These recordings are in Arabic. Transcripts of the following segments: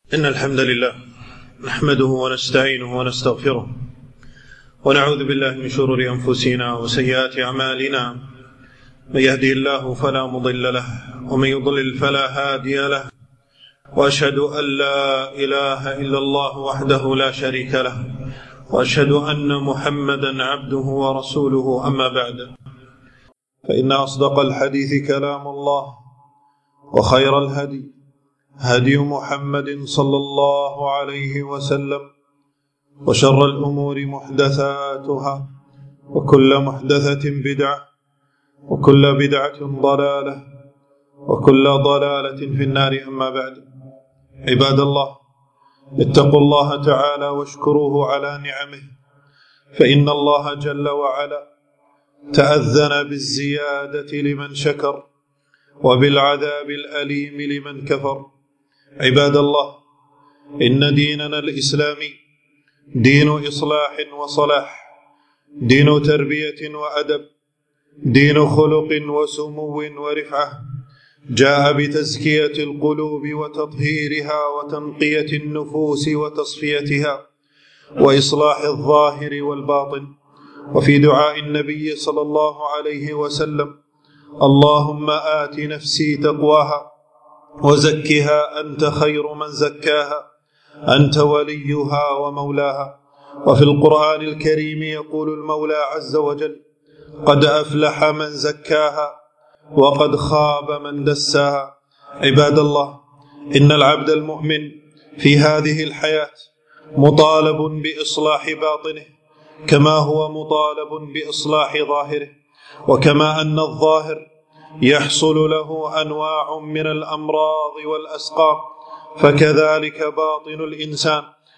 إن الحمد لله نحمده ونستعينه ونستغفره ونعوذ بالله من شرور أنفسنا وسيئات أعمالنا. من يهده الله فلا مضل له ومن يضلل فلا هادي له، وأشهد أن لا إله إلا الله وحده لا شريك له، وأشهد أن محمدا عبده ورسوله. أما بعد، فإن أصدق الحديث كلام الله، وخير الهدي هدي محمد صلى الله عليه وسلم، وشر الأمور محدثاتها، وكل محدثة بدعة، وكل بدعة ضلالة، وكل ضلالة في النار. أما بعد، عباد الله، اتقوا الله تعالى واشكروه على نعمه، فإن الله جل وعلا تأذن بالزيادة لمن شكر وبالعذاب الأليم لمن كفر. عباد الله، إن ديننا الإسلامي دين إصلاح وصلاح، دين تربية وأدب، دين خلق وسمو ورفعة، جاء بتزكية القلوب وتطهيرها وتنقية النفوس وتصفيتها وإصلاح الظاهر والباطن. وفي دعاء النبي صلى الله عليه وسلم: اللهم آت نفسي تقواها وزكها أنت خير من زكاها، أنت وليها ومولاها. وفي القرآن الكريم يقول المولى عز وجل: قد أفلح من زكاها وقد خاب من دساها. عباد الله، إن العبد المؤمن في هذه الحياة مطالب بإصلاح باطنه كما هو مطالب بإصلاح ظاهره، وكما أن الظاهر يحصل له أنواع من الأمراض والأسقام، فكذلك باطن الإنسان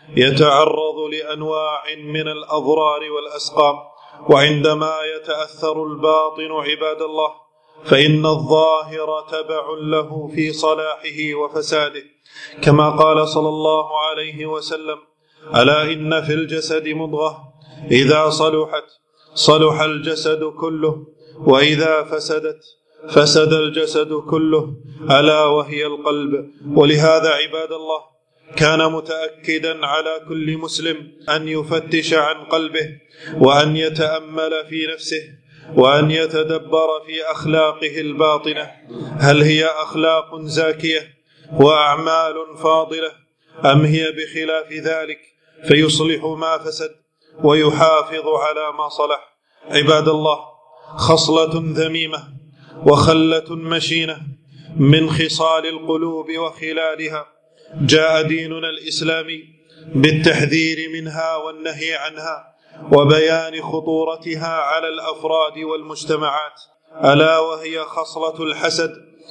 يتعرض لأنواع من الأضرار والأسقام. وعندما يتأثر الباطن عباد الله، فإن الظاهر تبع له في صلاحه وفساده، كما قال صلى الله عليه وسلم: ألا إن في الجسد مضغة إذا صلحت صلح الجسد كله، وإذا فسدت فسد الجسد كله، ألا وهي القلب. ولهذا عباد الله، كان متأكدا على كل مسلم أن يفتش عن قلبه، وأن يتأمل في نفسه، وأن يتدبر في أخلاقه الباطنة، هل هي أخلاق زاكية وأعمال فاضلة، أم هي بخلاف ذلك، فيصلح ما فسد ويحافظ على ما صلح. عباد الله، خصلة ذميمة وخلة مشينة من خصال القلوب وخلالها جاء ديننا الإسلامي بالتحذير منها والنهي عنها وبيان خطورتها على الأفراد والمجتمعات، ألا وهي خصلة الحسد.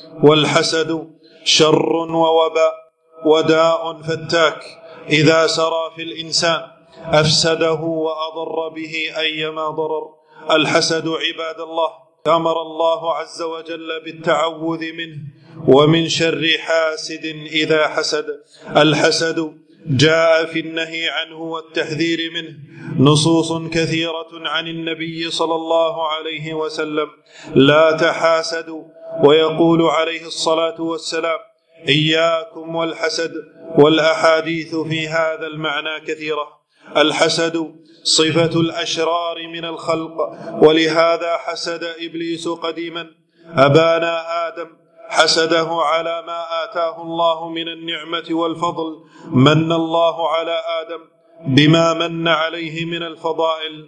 والحسد شر ووباء وداء فتاك، إذا سرى في الإنسان أفسده وأضر به أيما ضرر. الحسد عباد الله أمر الله عز وجل بالتعوذ منه ومن شر حاسد إذا حسد. الحسد جاء في النهي عنه والتحذير منه نصوص كثيرة عن النبي صلى الله عليه وسلم: لا تحاسدوا. ويقول عليه الصلاة والسلام: إياكم والحسد. والأحاديث في هذا المعنى كثيرة. الحسد صفة الأشرار من الخلق، ولهذا حسد إبليس قديما أبانا آدم، حسده على ما آتاه الله من النعمة والفضل. من الله على آدم بما من عليه من الفضائل.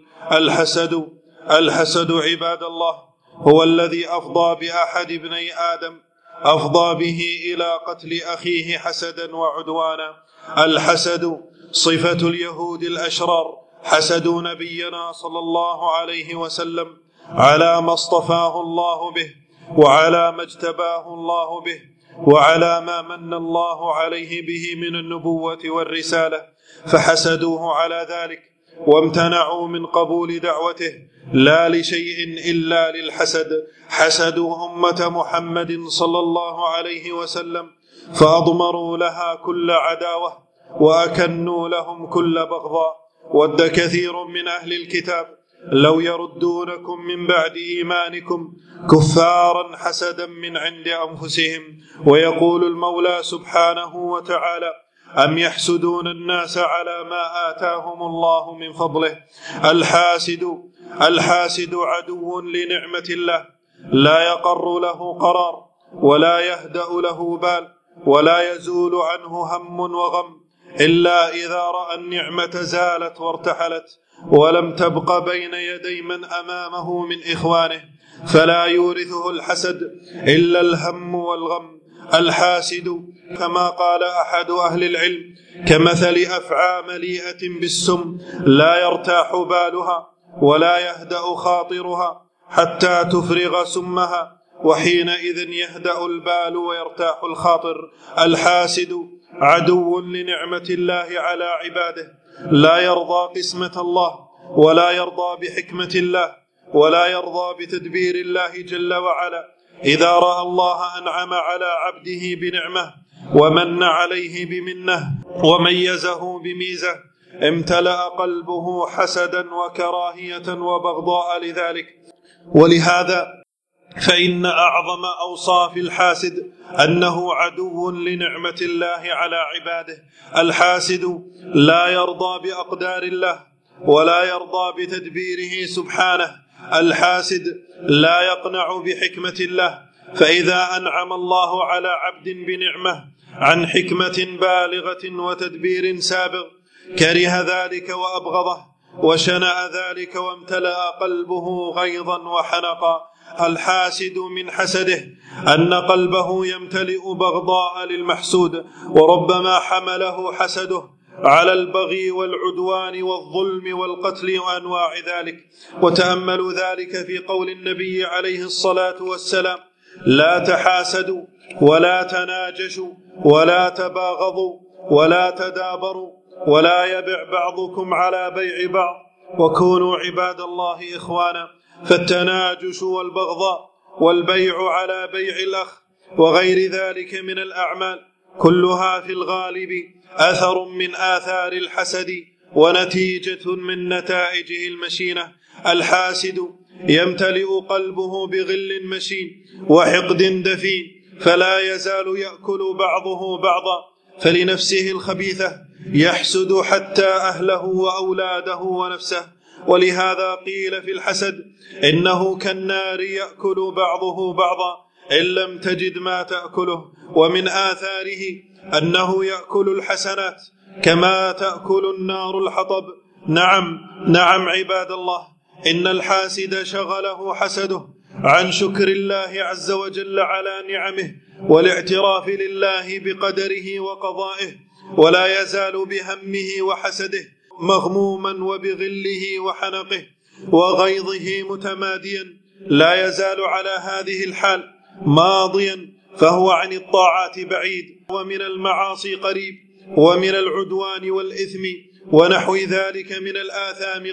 الحسد عباد الله هو الذي أفضى بأحد ابني آدم، أفضى به إلى قتل أخيه حسدا وعدوانا. الحسد صفة اليهود الأشرار، حسدوا نبينا صلى الله عليه وسلم على ما اصطفاه الله به، وعلى ما اجتباه الله به، وعلى ما من الله عليه به من النبوة والرسالة، فحسدوه على ذلك وامتنعوا من قبول دعوته، لا لشيء إلا للحسد. حسدوا أمة محمد صلى الله عليه وسلم، فأضمروا لها كل عداوة وأكنوا لهم كل بغضاء. ود كثير من أهل الكتاب لو يردونكم من بعد إيمانكم كفارا حسدا من عند أنفسهم. ويقول المولى سبحانه وتعالى: أم يحسدون الناس على ما آتاهم الله من فضله. الحاسد عدو لنعمة الله، لا يقر له قرار، ولا يهدأ له بال، ولا يزول عنه هم وغم إلا إذا رأى النعمة زالت وارتحلت، ولم تبق بين يدي من أمامه من إخوانه، فلا يورثه الحسد إلا الهم والغم. الحاسد كما قال أحد أهل العلم كمثل أفعى مليئة بالسم، لا يرتاح بالها ولا يهدأ خاطرها حتى تفرغ سمها، وحينئذ يهدأ البال ويرتاح الخاطر. الحاسد عدو لنعمة الله على عباده، لا يرضى قسمة الله، ولا يرضى بحكمة الله، ولا يرضى بتدبير الله جل وعلا. إذا رأى الله أنعم على عبده بنعمة ومن عليه بمنة وميزه بميزة، امتلأ قلبه حسدا وكراهية وبغضاء لذلك. ولهذا فإن أعظم أوصاف الحاسد أنه عدو لنعمة الله على عباده. الحاسد لا يرضى بأقدار الله، ولا يرضى بتدبيره سبحانه. الحاسد لا يقنع بحكمة الله، فإذا أنعم الله على عبد بنعمة عن حكمة بالغة وتدبير سابغ كره ذلك وأبغضه، وشنأ ذلك وامتلأ قلبه غيظا وحنقا. الحاسد من حسده أن قلبه يمتلئ بغضاء للمحسود، وربما حمله حسده على البغي والعدوان والظلم والقتل وأنواع ذلك. وتأملوا ذلك في قول النبي عليه الصلاة والسلام: لا تحاسدوا ولا تناجشوا ولا تباغضوا ولا تدابروا ولا يبع بعضكم على بيع بعض، وكونوا عباد الله إخوانا. فالتناجش والبغضاء والبيع على بيع الأخ وغير ذلك من الأعمال كلها في الغالب أثر من آثار الحسد ونتيجة من نتائجه المشينة. الحاسد يمتلئ قلبه بغل مشين وحقد دفين، فلا يزال يأكل بعضه بعضا، فلنفسه الخبيثة يحسد حتى أهله وأولاده ونفسه. ولهذا قيل في الحسد إنه كالنار يأكل بعضه بعضا إن لم تجد ما تأكله. ومن آثاره أنه يأكل الحسنات كما تأكل النار الحطب. نعم عباد الله، إن الحاسد شغله حسده عن شكر الله عز وجل على نعمه والاعتراف لله بقدره وقضائه، ولا يزال بهمه وحسده مغموما وبغله وحنقه وغيظه متماديا، لا يزال على هذه الحال ماضيا، فهو عن الطاعات بعيد، ومن المعاصي قريب، ومن العدوان والإثم ونحو ذلك من الآثام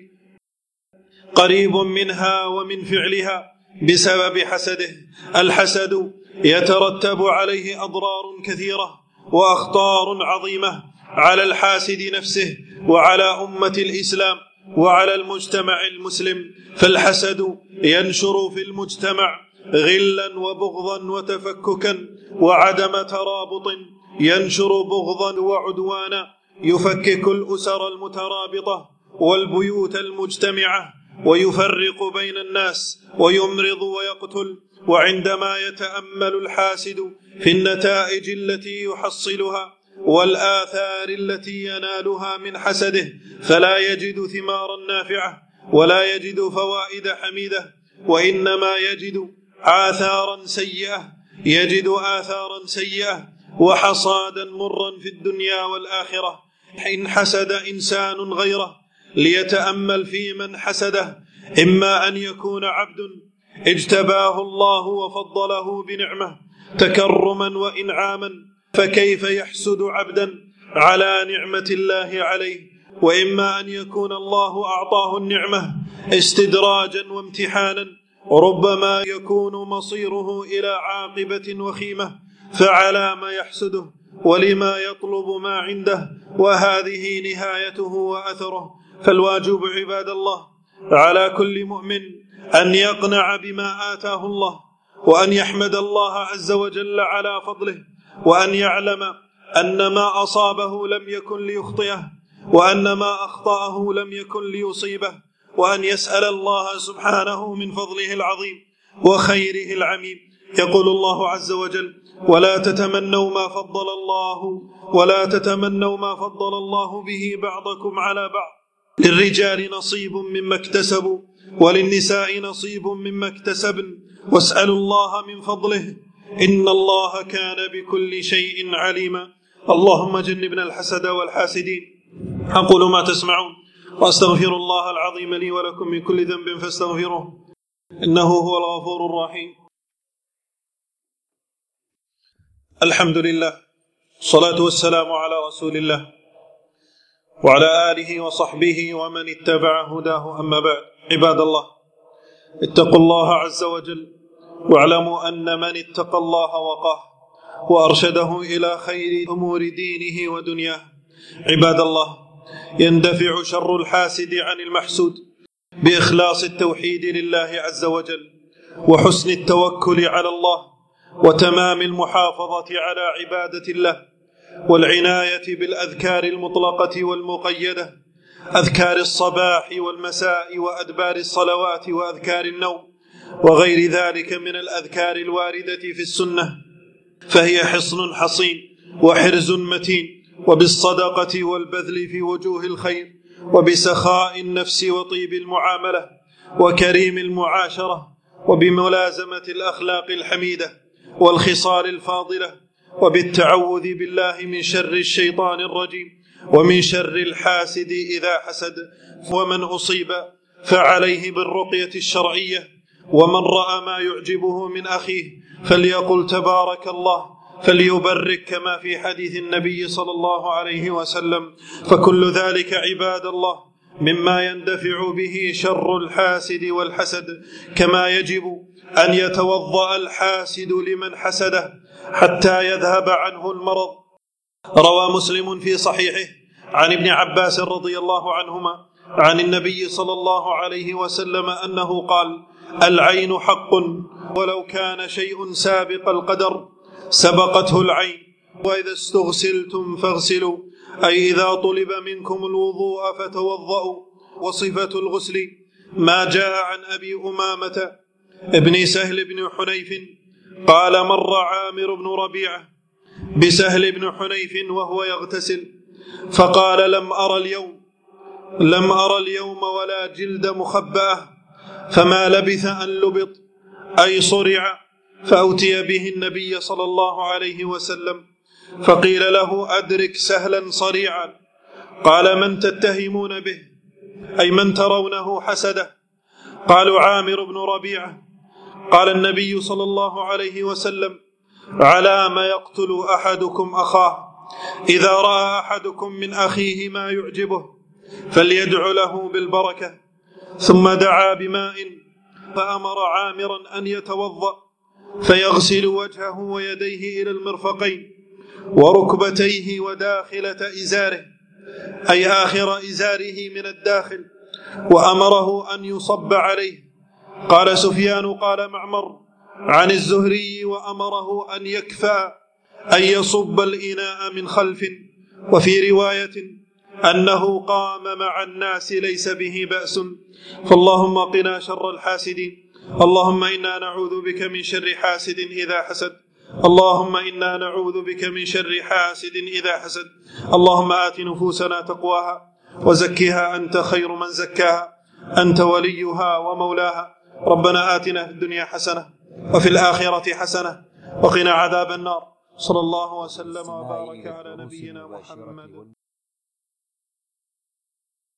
قريب منها ومن فعلها بسبب حسده. الحسد يترتب عليه أضرار كثيرة وأخطار عظيمة على الحاسد نفسه وعلى أمة الإسلام وعلى المجتمع المسلم. فالحسد ينشر في المجتمع غلا وبغضا وتفككا وعدم ترابط، ينشر بغضا وعدوانا، يفكك الأسر المترابطة والبيوت المجتمعة، ويفرق بين الناس ويمرض ويقتل. وعندما يتأمل الحاسد في النتائج التي يحصلها والآثار التي ينالها من حسده، فلا يجد ثمارا نافعة ولا يجد فوائد حميدة، وإنما يجد آثارا سيئة وحصادا مرا في الدنيا والآخرة. إن حسد إنسان غيره ليتأمل في من حسده، إما أن يكون عبد اجتباه الله وفضله بنعمة تكرما وإنعاما، فكيف يحسد عبدا على نعمة الله عليه؟ وإما أن يكون الله أعطاه النعمة استدراجا وامتحانا، وربما يكون مصيره إلى عاقبة وخيمة، فعلى ما يحسده ولما يطلب ما عنده، وهذه نهايته وأثره. فالواجب عباد الله على كل مؤمن أن يقنع بما آتاه الله، وأن يحمد الله عز وجل على فضله، وأن يعلم أن ما أصابه لم يكن ليخطئه، وأن ما أخطأه لم يكن ليصيبه، وأن يسأل الله سبحانه من فضله العظيم وخيره العميم. يقول الله عز وجل: ولا تتمنوا ما فضل الله به بعضكم على بعض، للرجال نصيب مما اكتسبوا وللنساء نصيب مما اكتسبن واسألوا الله من فضله إن الله كان بكل شيء عليما. اللهم جنبنا الحسد والحاسدين. أقول ما تسمعون وأستغفر الله العظيم لي ولكم من كل ذنب فاستغفروه إنه هو الغفور الرحيم. الحمد لله، الصلاة والسلام على رسول الله وعلى آله وصحبه ومن اتبع هداه، أما بعد. عباد الله، اتقوا الله عز وجل واعلموا أن من اتقى الله وقاه وأرشده إلى خير أمور دينه ودنياه. عباد الله، يندفع شر الحاسد عن المحسود بإخلاص التوحيد لله عز وجل وحسن التوكل على الله وتمام المحافظة على عبادة الله والعناية بالأذكار المطلقة والمقيدة، أذكار الصباح والمساء وأدبار الصلوات وأذكار النوم وغير ذلك من الأذكار الواردة في السنة، فهي حصن حصين وحرز متين، وبالصدقة والبذل في وجوه الخير، وبسخاء النفس وطيب المعاملة وكريم المعاشرة، وبملازمة الأخلاق الحميدة والخصال الفاضلة، وبالتعوذ بالله من شر الشيطان الرجيم ومن شر الحاسد إذا حسد. ومن أصيب فعليه بالرقية الشرعية، ومن رأى ما يعجبه من أخيه فليقل تبارك الله، فليبرك كما في حديث النبي صلى الله عليه وسلم. فكل ذلك عباد الله مما يندفع به شر الحاسد والحسد، كما يجب أن يتوضأ الحاسد لمن حسده حتى يذهب عنه المرض. روى مسلم في صحيحه عن ابن عباس رضي الله عنهما عن النبي صلى الله عليه وسلم أنه قال: العين حق، ولو كان شيء سابق القدر سبقته العين، وإذا استغسلتم فاغسلوا، أي إذا طلب منكم الوضوء فتوضأوا. وصفة الغسل ما جاء عن أبي أمامة ابن سهل بن حنيف قال: مر عامر بن ربيعة بسهل بن حنيف وهو يغتسل فقال: لم أرى اليوم ولا جلد مخبأة، فما لبث أن لبط أي صرع، فأتي به النبي صلى الله عليه وسلم فقيل له: أدرك سهلا صريعا. قال: من تتهمون به، أي من ترونه حسده؟ قالوا: عامر بن ربيعة. قال النبي صلى الله عليه وسلم: على ما يقتل أحدكم أخاه، إذا رأى أحدكم من أخيه ما يعجبه فليدع له بالبركة. ثم دعا بماء فأمر عامرا أن يتوضأ فيغسل وجهه ويديه إلى المرفقين وركبتيه وداخلة إزاره، أي آخر إزاره من الداخل، وأمره أن يصب عليه. قال سفيان قال معمر عن الزهري: وأمره أن يكفأ، أن يصب الإناء من خلف. وفي رواية أنه قام مع الناس ليس به بأس. فاللهم قنا شر الحاسدين. اللهم إنا نعوذ بك من شر حاسد إذا حسد. اللهم إنا نعوذ بك من شر حاسد إذا حسد. اللهم آت نفوسنا تقواها وزكها أنت خير من زكاها، أنت وليها ومولاها. ربنا آتنا في الدنيا حسنة وفي الآخرة حسنة وقنا عذاب النار. صلى الله وسلم وبارك على نبينا محمد.